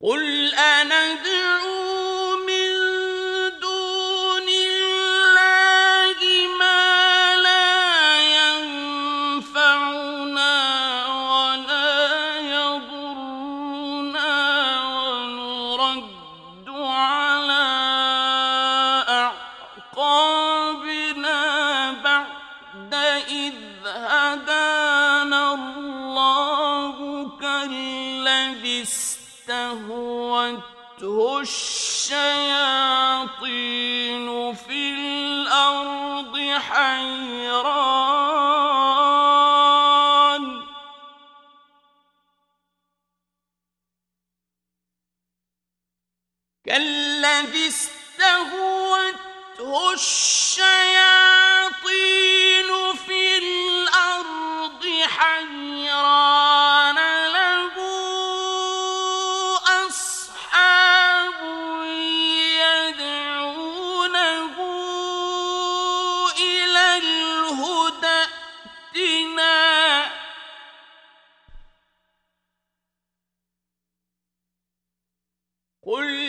قل أندعو من دون الله ما لا ينفعنا ولا يضرنا ونرد على أعقابنا بعد إذ هدانا الله كالذي استهوته الشياطين في الأرض حيران له أصحاب يدعونه إلى الهدى ائتنا قل